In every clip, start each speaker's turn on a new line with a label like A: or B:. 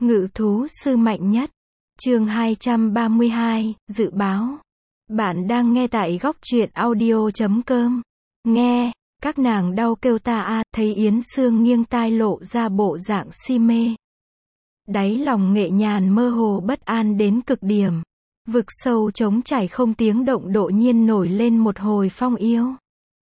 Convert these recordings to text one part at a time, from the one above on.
A: Ngự thú sư mạnh nhất. Chương 232, dự báo. Bạn đang nghe tại góc truyện audio.com. Nghe, các nàng đau kêu ta a, thấy Yến Sương nghiêng tai lộ ra bộ dạng si mê. Đáy lòng Nghệ Nhàn mơ hồ bất an đến cực điểm. Vực sâu trống trải không tiếng động đột nhiên nổi lên một hồi phong yêu.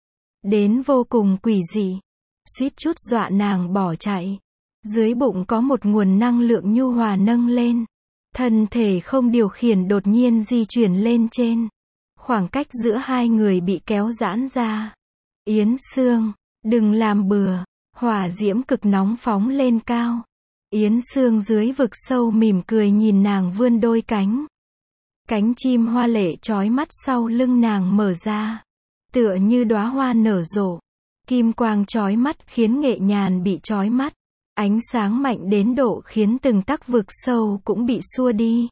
A: Đến vô cùng quỷ dị. Suýt chút dọa nàng bỏ chạy. Dưới bụng có một nguồn năng lượng nhu hòa nâng lên. Thân thể không điều khiển đột nhiên di chuyển lên trên. Khoảng cách giữa hai người bị kéo giãn ra. Yến Sương, đừng làm bừa. Hỏa diễm cực nóng phóng lên cao. Yến Sương dưới vực sâu mỉm cười nhìn nàng vươn đôi cánh. Cánh chim hoa lệ chói mắt sau lưng nàng mở ra. Tựa như đóa hoa nở rộ. Kim quang chói mắt khiến Nghệ Nhàn bị chói mắt. Ánh sáng mạnh đến độ khiến từng tắc vực sâu cũng bị xua đi.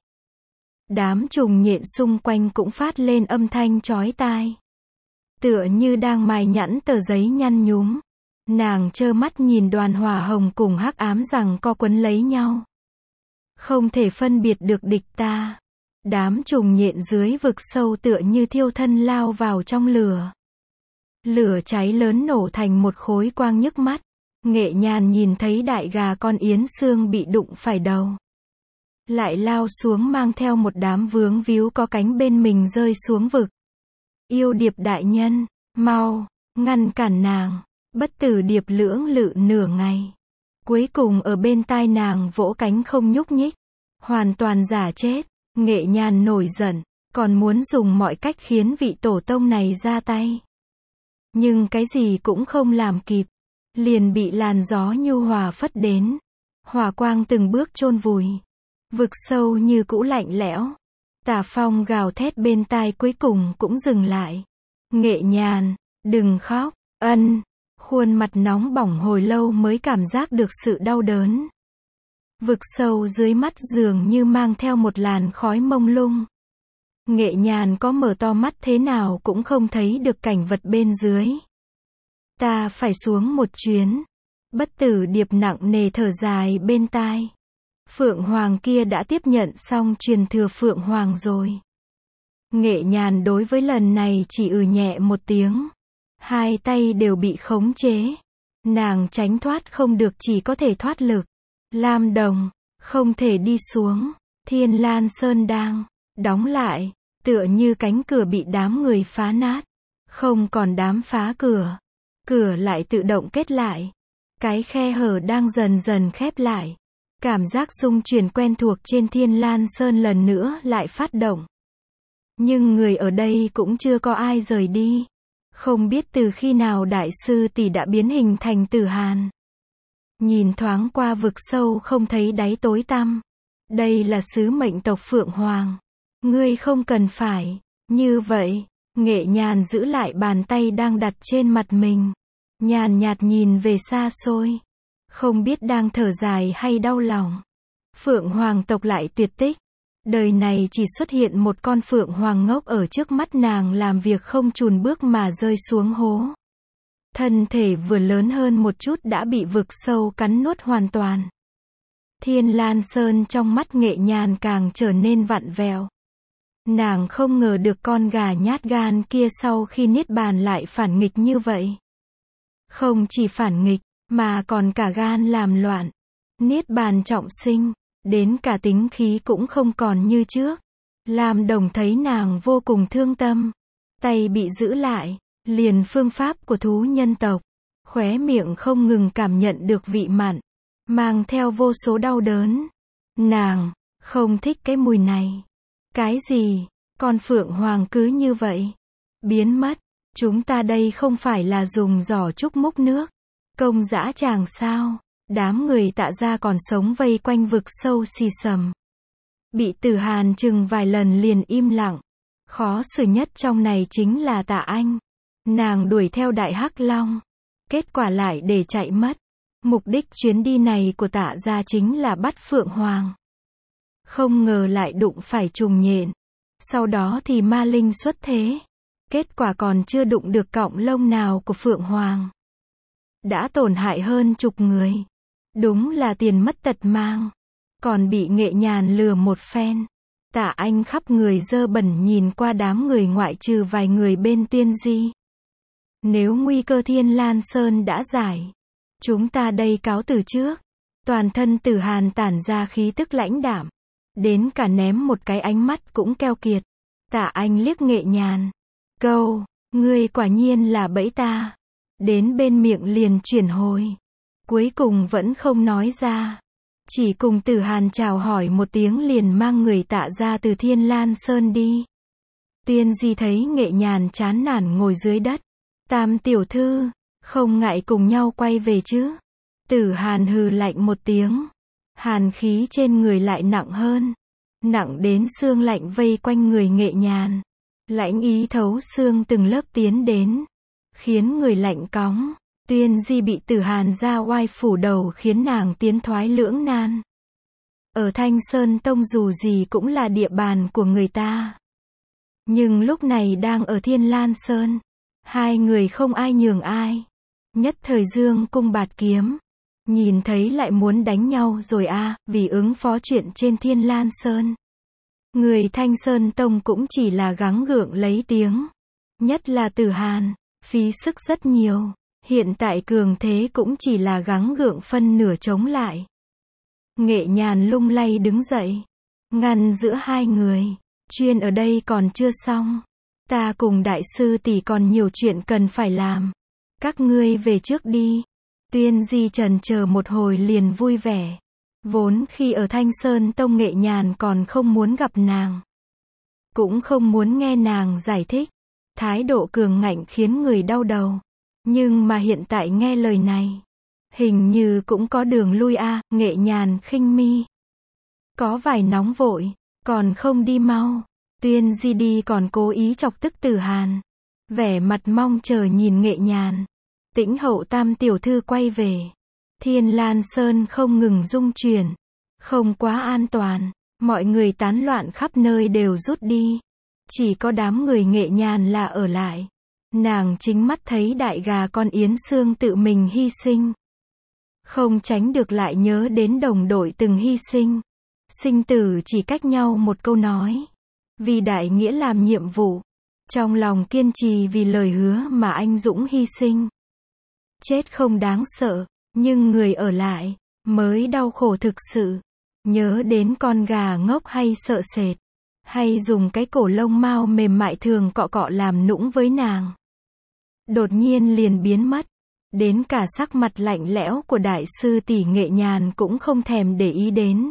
A: Đám trùng nhện xung quanh cũng phát lên âm thanh chói tai. Tựa như đang mài nhẵn tờ giấy nhăn nhúm. Nàng trơ mắt nhìn đoàn hỏa hồng cùng hắc ám rằng co quấn lấy nhau. Không thể phân biệt được địch ta. Đám trùng nhện dưới vực sâu tựa như thiêu thân lao vào trong lửa. Lửa cháy lớn nổ thành một khối quang nhức mắt. Nghệ Nhàn nhìn thấy đại gà con Yến Sương bị đụng phải đầu. Lại lao xuống mang theo một đám vướng víu có cánh bên mình rơi xuống vực. Yêu điệp đại nhân, mau, ngăn cản nàng. Bất tử điệp lưỡng lự nửa ngày. Cuối cùng ở bên tai nàng vỗ cánh không nhúc nhích. Hoàn toàn giả chết. Nghệ Nhàn nổi giận, còn muốn dùng mọi cách khiến vị tổ tông này ra tay. Nhưng cái gì cũng không làm kịp. Liền bị làn gió nhu hòa phất đến. Hỏa quang từng bước chôn vùi. Vực sâu như cũ lạnh lẽo. Tà phong gào thét bên tai cuối cùng cũng dừng lại. Nghệ Nhàn, đừng khóc, khuôn mặt nóng bỏng hồi lâu mới cảm giác được sự đau đớn. Vực sâu dưới mắt dường như mang theo một làn khói mông lung. Nghệ Nhàn có mở to mắt thế nào cũng không thấy được cảnh vật bên dưới. Ta phải xuống một chuyến. Bất tử điệp nặng nề thở dài bên tai. Phượng Hoàng kia đã tiếp nhận xong truyền thừa Phượng Hoàng rồi. Nghệ Nhàn đối với lần này chỉ nhẹ một tiếng. Hai tay đều bị khống chế. Nàng tránh thoát không được chỉ có thể thoát lực. Lam Đồng, không thể đi xuống. Thiên Lan Sơn đang đóng lại, tựa như cánh cửa bị đám người phá nát. Không còn đám phá cửa. Cửa lại tự động kết lại. Cái khe hở đang dần dần khép lại. Cảm giác rung chuyển quen thuộc trên Thiên Lan Sơn lần nữa lại phát động. Nhưng người ở đây cũng chưa có ai rời đi. Không biết từ khi nào đại sư tỷ đã biến hình thành Tử Hàn. Nhìn thoáng qua vực sâu không thấy đáy tối tăm. Đây là sứ mệnh tộc Phượng Hoàng. Ngươi không cần phải như vậy. Nghệ Nhàn giữ lại bàn tay đang đặt trên mặt mình. Nhàn nhạt nhìn về xa xôi. Không biết đang thở dài hay đau lòng. Phượng Hoàng tộc lại tuyệt tích. Đời này chỉ xuất hiện một con Phượng Hoàng ngốc ở trước mắt nàng làm việc không chùn bước mà rơi xuống hố. Thân thể vừa lớn hơn một chút đã bị vực sâu cắn nuốt hoàn toàn. Thiên Lan Sơn trong mắt Nghệ Nhàn càng trở nên vặn vẹo. Nàng không ngờ được con gà nhát gan kia sau khi niết bàn lại phản nghịch như vậy. Không chỉ phản nghịch, mà còn cả gan làm loạn. Niết bàn trọng sinh, đến cả tính khí cũng không còn như trước. Lam Đồng thấy nàng vô cùng thương tâm. Tay bị giữ lại, liền phương pháp của thú nhân tộc. Khóe miệng không ngừng cảm nhận được vị mặn, mang theo vô số đau đớn. Nàng không thích cái mùi này. Cái gì? Con Phượng Hoàng cứ như vậy biến mất. Chúng ta đây không phải là dùng giỏ trúc múc nước công dã tràng sao? Đám người Tạ gia còn sống vây quanh vực sâu xì xầm. Bị Tử Hàn chừng vài lần liền im lặng. Khó xử nhất trong này chính là Tạ Anh. Nàng đuổi theo Đại Hắc Long. Kết quả lại để chạy mất. Mục đích chuyến đi này của Tạ gia chính là bắt Phượng Hoàng. Không ngờ lại đụng phải trùng nhện. Sau đó thì ma linh xuất thế. Kết quả còn chưa đụng được cọng lông nào của Phượng Hoàng. Đã tổn hại hơn chục người. Đúng là tiền mất tật mang. còn bị Nghệ Nhàn lừa một phen. Tạ Anh khắp người dơ bẩn nhìn qua đám người ngoại trừ vài người bên Tuyên Di. Nếu nguy cơ Thiên Lan Sơn đã giải, chúng ta đây cáo từ trước. Toàn thân Tử Hàn tản ra khí tức lãnh đạm, đến cả ném một cái ánh mắt cũng keo kiệt. Tạ Anh liếc Nghệ Nhàn. Câu, ngươi quả nhiên là bẫy ta. Đến bên miệng liền chuyển hồi. Cuối cùng vẫn không nói ra. Chỉ cùng Tử Hàn chào hỏi một tiếng liền mang người Tạ ra từ Thiên Lan Sơn đi. Tuyên Di thấy Nghệ Nhàn chán nản ngồi dưới đất. Tam tiểu thư, không ngại cùng nhau quay về chứ? Tử Hàn hừ lạnh một tiếng. Hàn khí trên người lại nặng hơn. Nặng đến xương lạnh vây quanh người Nghệ Nhàn. Lãnh ý thấu xương từng lớp tiến đến. Khiến người lạnh cóng. Tuyên Di bị Tử Hàn ra oai phủ đầu khiến nàng tiến thoái lưỡng nan. Ở Thanh Sơn Tông dù gì cũng là địa bàn của người ta. Nhưng lúc này đang ở Thiên Lan Sơn. Hai người không ai nhường ai. Nhất thời dương cung bạt kiếm. Nhìn thấy lại muốn đánh nhau rồi vì ứng phó chuyện trên Thiên Lan Sơn. Người Thanh Sơn Tông cũng chỉ là gắng gượng lấy tiếng. Nhất là Tử Hàn, phí sức rất nhiều. Hiện tại cường thế cũng chỉ là gắng gượng phân nửa chống lại. Nghệ Nhàn lung lay đứng dậy. Ngăn giữa hai người. Chuyên ở đây còn chưa xong. Ta cùng đại sư tỷ còn nhiều chuyện cần phải làm. Các ngươi về trước đi. Tuyên Di chần chờ một hồi liền vui vẻ. Vốn khi ở Thanh Sơn Tông Nghệ Nhàn còn không muốn gặp nàng. Cũng không muốn nghe nàng giải thích. Thái độ cường ngạnh khiến người đau đầu. Nhưng mà hiện tại nghe lời này. Hình như cũng có đường lui Nghệ Nhàn khinh mi. Có vài nóng vội. Còn không đi mau. Tuyên Di đi còn cố ý chọc tức Tử Hàn. Vẻ mặt mong chờ nhìn Nghệ Nhàn. Tĩnh hậu tam tiểu thư quay về. Thiên Lan Sơn không ngừng rung chuyển. Không quá an toàn. Mọi người tán loạn khắp nơi đều rút đi. Chỉ có đám người Nghệ Nhàn là ở lại. Nàng chính mắt thấy đại gà con Yến Sương tự mình hy sinh. Không tránh được lại nhớ đến đồng đội từng hy sinh. Sinh tử chỉ cách nhau một câu nói. Vì đại nghĩa làm nhiệm vụ. Trong lòng kiên trì vì lời hứa mà anh dũng hy sinh. Chết không đáng sợ, nhưng người ở lại, mới đau khổ thực sự. Nhớ đến con gà ngốc hay sợ sệt. Hay dùng cái cổ lông mao mềm mại thường cọ cọ làm nũng với nàng. Đột nhiên liền biến mất. Đến cả sắc mặt lạnh lẽo của đại sư tỷ Nghệ Nhàn cũng không thèm để ý đến.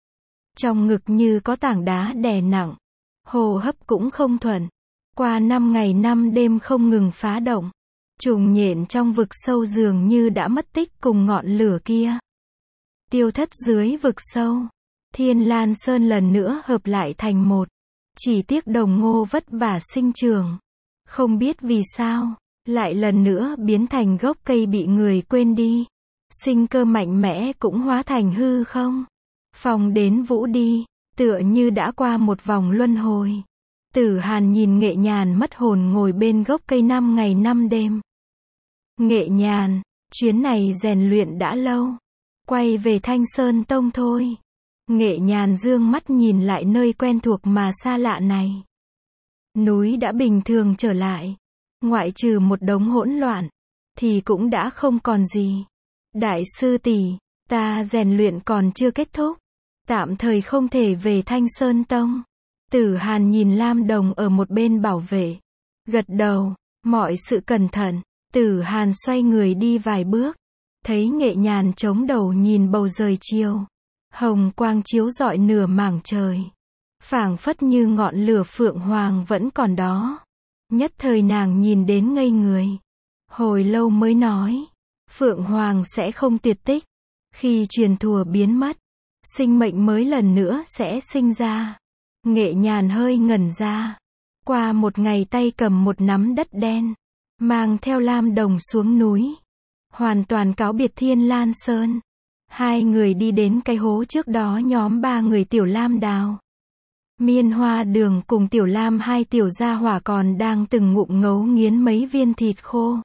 A: Trong ngực như có tảng đá đè nặng. Hô hấp cũng không thuận. Qua 5 ngày 5 đêm không ngừng phá động. Trùng nhện trong vực sâu dường như đã mất tích cùng ngọn lửa kia. Tiêu thất dưới vực sâu. Thiên Lan Sơn lần nữa hợp lại thành một. Chỉ tiếc Đồng Ngô vất vả sinh trưởng. Không biết vì sao, lại lần nữa biến thành gốc cây bị người quên đi. Sinh cơ mạnh mẽ cũng hóa thành hư không. Phong đến vũ đi, tựa như đã qua một vòng luân hồi. Tử Hàn nhìn Nghệ Nhàn mất hồn ngồi bên gốc cây 5 ngày 5 đêm. Nghệ Nhàn, chuyến này rèn luyện đã lâu. Quay về Thanh Sơn Tông thôi. Nghệ Nhàn dương mắt nhìn lại nơi quen thuộc mà xa lạ này. Núi đã bình thường trở lại. Ngoại trừ một đống hỗn loạn, thì cũng đã không còn gì. Đại sư tỷ, ta rèn luyện còn chưa kết thúc. Tạm thời không thể về Thanh Sơn Tông. Tử Hàn nhìn Lam Đồng ở một bên bảo vệ. Gật đầu, mọi sự cẩn thận. Tử Hàn xoay người đi vài bước. Thấy Nghệ Nhàn chống đầu nhìn bầu trời chiều. Hồng quang chiếu rọi nửa mảng trời. Phảng phất như ngọn lửa phượng hoàng vẫn còn đó. Nhất thời nàng nhìn đến ngây người. Hồi lâu mới nói. Phượng hoàng sẽ không tuyệt tích. Khi truyền thừa biến mất, sinh mệnh mới lần nữa sẽ sinh ra. Nghệ Nhàn hơi ngẩn ra. Qua một ngày tay cầm một nắm đất đen. Mang theo Lam Đồng xuống núi. Hoàn toàn cáo biệt Thiên Lan Sơn. Hai người đi đến cái hố trước đó nhóm 3 người Tiểu Lam đào. Miên Hoa Đường cùng Tiểu Lam hai tiểu gia hỏa còn đang từng ngụm ngấu nghiến mấy viên thịt khô.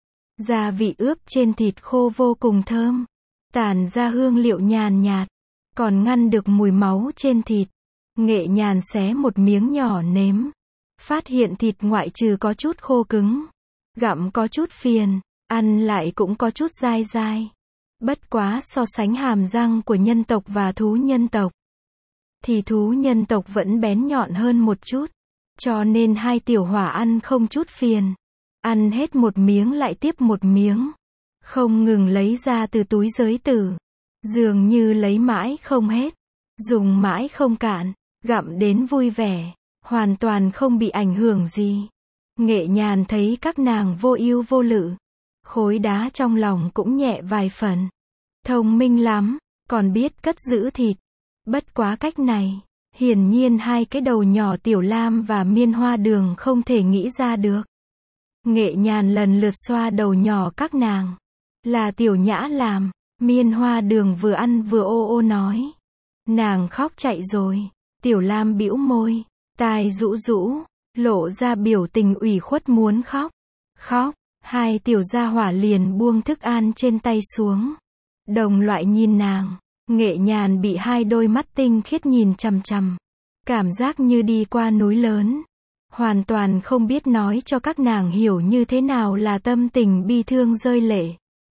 A: Gia vị ướp trên thịt khô vô cùng thơm. Tản ra hương liệu nhàn nhạt. còn ngăn được mùi máu trên thịt. Nghệ Nhàn xé một miếng nhỏ nếm. Phát hiện thịt ngoại trừ có chút khô cứng, gặm có chút phiền, ăn lại cũng có chút dai dai. Bất quá so sánh hàm răng của nhân tộc và thú nhân tộc, thì thú nhân tộc vẫn bén nhọn hơn một chút. Cho nên hai tiểu hỏa ăn không chút phiền. Ăn hết một miếng lại tiếp một miếng. Không ngừng lấy ra từ túi giới tử. Dường như lấy mãi không hết. Dùng mãi không cạn. Gặm đến vui vẻ. Hoàn toàn không bị ảnh hưởng gì. Nghệ Nhàn thấy các nàng vô ưu vô lự. Khối đá trong lòng cũng nhẹ vài phần. Thông minh lắm, còn biết cất giữ thịt. Bất quá cách này, hiển nhiên hai cái đầu nhỏ Tiểu Lam và Miên Hoa Đường không thể nghĩ ra được. Nghệ Nhàn lần lượt xoa đầu nhỏ các nàng. Là Tiểu Nhã làm. Miên Hoa Đường vừa ăn vừa ô ô nói. Nàng khóc chạy rồi. Tiểu Lam bĩu môi, tai rũ rũ, lộ ra biểu tình ủy khuất muốn khóc. Khóc, hai tiểu gia hỏa liền buông thức ăn trên tay xuống. Đồng loại nhìn nàng. Nghệ Nhàn bị hai đôi mắt tinh khiết nhìn chằm chằm. Cảm giác như đi qua núi lớn. Hoàn toàn không biết nói cho các nàng hiểu như thế nào là tâm tình bi thương rơi lệ.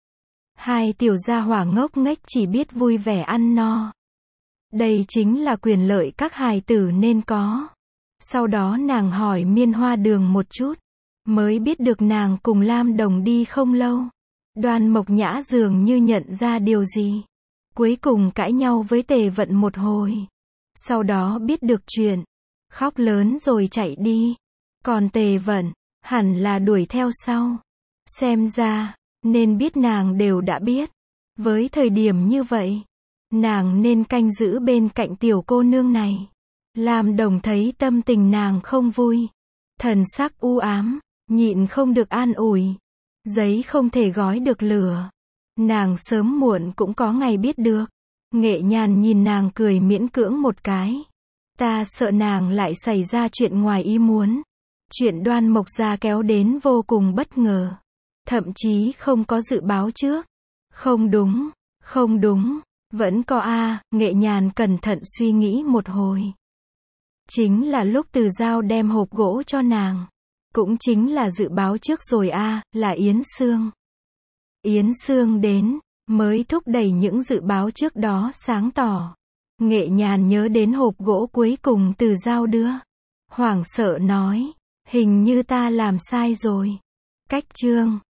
A: Hai tiểu gia hỏa ngốc nghếch chỉ biết vui vẻ ăn no. Đây chính là quyền lợi các hài tử nên có. Sau đó nàng hỏi Miên Hoa Đường một chút. Mới biết được nàng cùng Lam Đồng đi không lâu. Đoan Mộc Nhã dường như nhận ra điều gì. Cuối cùng cãi nhau với Tề Vận một hồi. Sau đó biết được chuyện. Khóc lớn rồi chạy đi. Còn Tề Vận, hẳn là đuổi theo sau. Xem ra, nên biết nàng đều đã biết. Với thời điểm như vậy, nàng nên canh giữ bên cạnh tiểu cô nương này. Lam Đồng thấy tâm tình nàng không vui. Thần sắc u ám, nhịn không được an ủi. Giấy không thể gói được lửa. Nàng sớm muộn cũng có ngày biết được. Nghệ Nhàn nhìn nàng cười miễn cưỡng một cái. Ta sợ nàng lại xảy ra chuyện ngoài ý muốn. Chuyện Đoan Mộc gia kéo đến vô cùng bất ngờ. Thậm chí không có dự báo trước. Không đúng, không đúng. Vẫn có a. Nghệ Nhàn cẩn thận suy nghĩ một hồi. Chính là lúc Từ Giao đem hộp gỗ cho nàng. Cũng chính là dự báo trước rồi a. Là Yến Sương. Yến Sương đến, mới thúc đẩy những dự báo trước đó sáng tỏ. Nghệ Nhàn nhớ đến hộp gỗ cuối cùng Từ Giao đưa. Hoảng sợ nói, hình như ta làm sai rồi. Cách chương